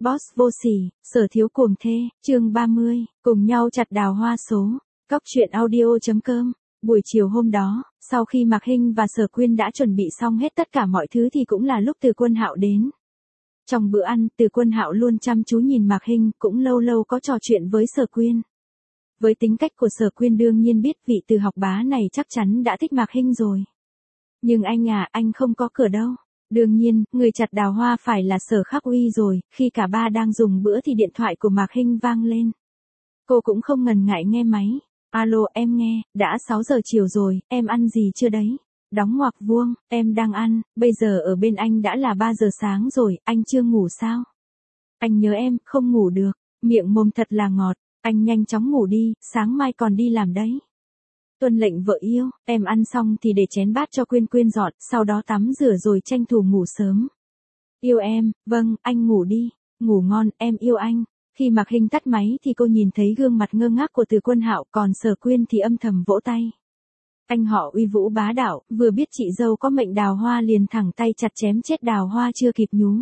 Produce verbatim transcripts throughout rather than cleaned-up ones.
Boss vô sỉ, sở thiếu cuồng thê, chương ba mươi, cùng nhau chặt đào hoa số. Cóc truyện audio.com. Buổi chiều hôm đó, sau khi Mạc Hinh và Sở Quyên đã chuẩn bị xong hết tất cả mọi thứ thì cũng là lúc Từ Quân Hạo đến. Trong bữa ăn, Từ Quân Hạo luôn chăm chú nhìn Mạc Hinh, cũng lâu lâu có trò chuyện với Sở Quyên. Với tính cách của Sở Quyên đương nhiên biết vị Từ học bá này chắc chắn đã thích Mạc Hinh rồi. Nhưng anh à, anh không có cửa đâu. Đương nhiên, người chặt đào hoa phải là Sở Khắc Uy rồi, khi cả ba đang dùng bữa thì điện thoại của Mạc Hinh vang lên. Cô cũng không ngần ngại nghe máy. Alo, em nghe, đã sáu giờ chiều rồi, em ăn gì chưa đấy? Đóng ngoặc vuông, em đang ăn, bây giờ ở bên anh đã là ba giờ sáng rồi, anh chưa ngủ sao? Anh nhớ em, không ngủ được, miệng mồm thật là ngọt, anh nhanh chóng ngủ đi, sáng mai còn đi làm đấy. Tuân lệnh vợ yêu, em ăn xong thì để chén bát cho Quyên Quyên dọn, sau đó tắm rửa rồi tranh thủ ngủ sớm. Yêu em, vâng, anh ngủ đi, ngủ ngon, em yêu anh. Khi Mạc Hinh tắt máy thì cô nhìn thấy gương mặt ngơ ngác của Từ Quân Hạo, còn Sở Quyên thì âm thầm vỗ tay. Anh họ uy vũ bá đạo, vừa biết chị dâu có mệnh đào hoa liền thẳng tay chặt chém chết đào hoa chưa kịp nhú.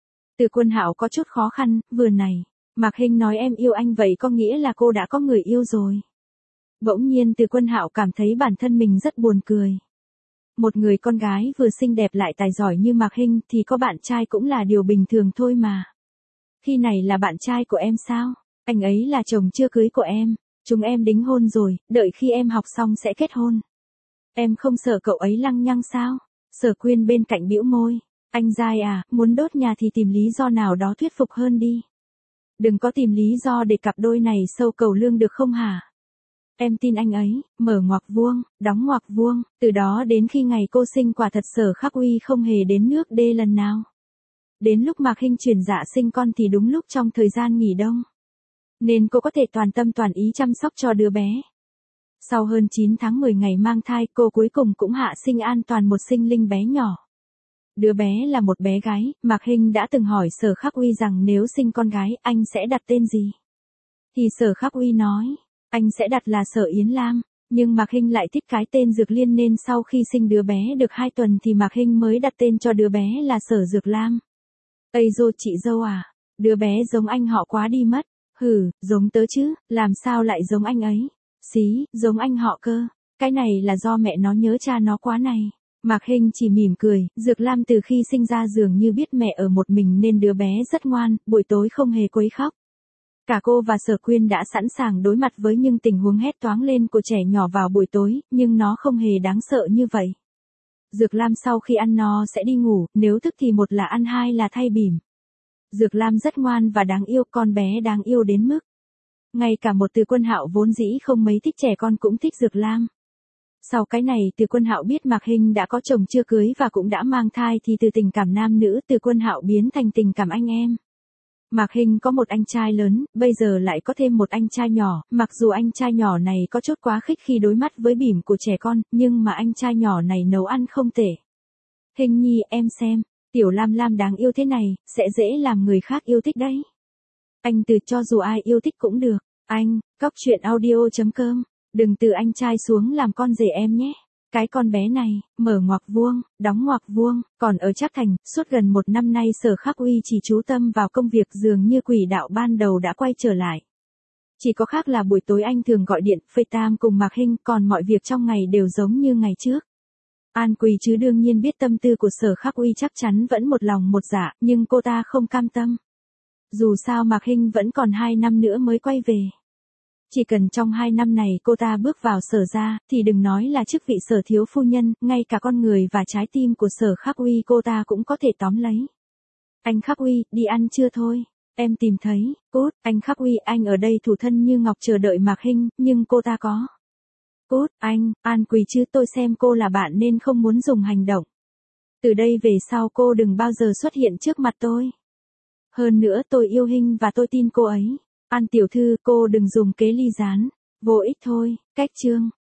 Từ Quân Hạo có chút khó khăn, vừa này, Mạc Hinh nói em yêu anh vậy có nghĩa là cô đã có người yêu rồi. Bỗng nhiên Từ Quân Hạo cảm thấy bản thân mình rất buồn cười. Một người con gái vừa xinh đẹp lại tài giỏi như Mạc Hinh thì có bạn trai cũng là điều bình thường thôi mà. Khi này là bạn trai của em sao? Anh ấy là chồng chưa cưới của em. Chúng em đính hôn rồi, đợi khi em học xong sẽ kết hôn. Em không sợ cậu ấy lăng nhăng sao? Sở Quyên bên cạnh bĩu môi. Anh dai à, muốn đốt nhà thì tìm lý do nào đó thuyết phục hơn đi. Đừng có tìm lý do để cặp đôi này sâu cầu lương được không hả? Em tin anh ấy, mở ngoặc vuông, đóng ngoặc vuông, từ đó đến khi ngày cô sinh quả thật Sở Khắc Uy không hề đến nước đê lần nào. Đến lúc Mạc Hinh chuyển dạ sinh con thì đúng lúc trong thời gian nghỉ đông. Nên cô có thể toàn tâm toàn ý chăm sóc cho đứa bé. Sau hơn chín tháng mười ngày mang thai, cô cuối cùng cũng hạ sinh an toàn một sinh linh bé nhỏ. Đứa bé là một bé gái, Mạc Hinh đã từng hỏi Sở Khắc Uy rằng nếu sinh con gái, anh sẽ đặt tên gì? Thì Sở Khắc Uy nói, anh sẽ đặt là Sở Yến Lam. Nhưng Mạc Hinh lại thích cái tên Dược Liên nên sau khi sinh đứa bé được hai tuần thì Mạc Hinh mới đặt tên cho đứa bé là Sở Dược Lam. Ây dô chị dâu à, đứa bé giống anh họ quá đi mất. Hừ, giống tớ chứ, làm sao lại giống anh ấy? Xí, giống anh họ cơ. Cái này là do mẹ nó nhớ cha nó quá này. Mạc Hinh chỉ mỉm cười, Dược Lam từ khi sinh ra dường như biết mẹ ở một mình nên đứa bé rất ngoan, buổi tối không hề quấy khóc. Cả cô và Sở Quyên đã sẵn sàng đối mặt với những tình huống hét toáng lên của trẻ nhỏ vào buổi tối, nhưng nó không hề đáng sợ như vậy. Dược Lam sau khi ăn no sẽ đi ngủ, nếu thức thì một là ăn hai là thay bỉm. Dược Lam rất ngoan và đáng yêu, con bé đáng yêu đến mức. Ngay cả một Từ Quân Hạo vốn dĩ không mấy thích trẻ con cũng thích Dược Lam. Sau cái này Từ Quân Hạo biết Mạc Hinh đã có chồng chưa cưới và cũng đã mang thai thì từ tình cảm nam nữ Từ Quân Hạo biến thành tình cảm anh em. Mạc Hinh có một anh trai lớn, bây giờ lại có thêm một anh trai nhỏ, mặc dù anh trai nhỏ này có chút quá khích khi đối mắt với bỉm của trẻ con, nhưng mà anh trai nhỏ này nấu ăn không tệ. Hinh nhi em xem, tiểu Lam Lam đáng yêu thế này, sẽ dễ làm người khác yêu thích đấy. Anh từ cho dù ai yêu thích cũng được, anh, cóc truyện audio.com, đừng từ anh trai xuống làm con rể em nhé. Cái con bé này, mở ngoặc vuông, đóng ngoặc vuông, còn ở Trác Thành, suốt gần một năm nay Sở Khắc Uy chỉ chú tâm vào công việc dường như quỷ đạo ban đầu đã quay trở lại. Chỉ có khác là buổi tối anh thường gọi điện, FaceTime cùng Mạc Hinh, còn mọi việc trong ngày đều giống như ngày trước. An Quỳ chứ đương nhiên biết tâm tư của Sở Khắc Uy chắc chắn vẫn một lòng một dạ, nhưng cô ta không cam tâm. Dù sao Mạc Hinh vẫn còn hai năm nữa mới quay về. Chỉ cần trong hai năm này cô ta bước vào Sở gia, thì đừng nói là chức vị Sở thiếu phu nhân, ngay cả con người và trái tim của Sở Khắc Uy cô ta cũng có thể tóm lấy. Anh Khắc Uy, đi ăn chưa thôi? Em tìm thấy, cút, anh Khắc Uy, anh ở đây thủ thân như ngọc chờ đợi Mạc Hinh, nhưng cô ta có. Cút, anh, An Quỳ chứ tôi xem cô là bạn nên không muốn dùng hành động. Từ đây về sau cô đừng bao giờ xuất hiện trước mặt tôi. Hơn nữa tôi yêu Hinh và tôi tin cô ấy. An tiểu thư cô đừng dùng kế ly gián. Vô ích thôi, cách chương.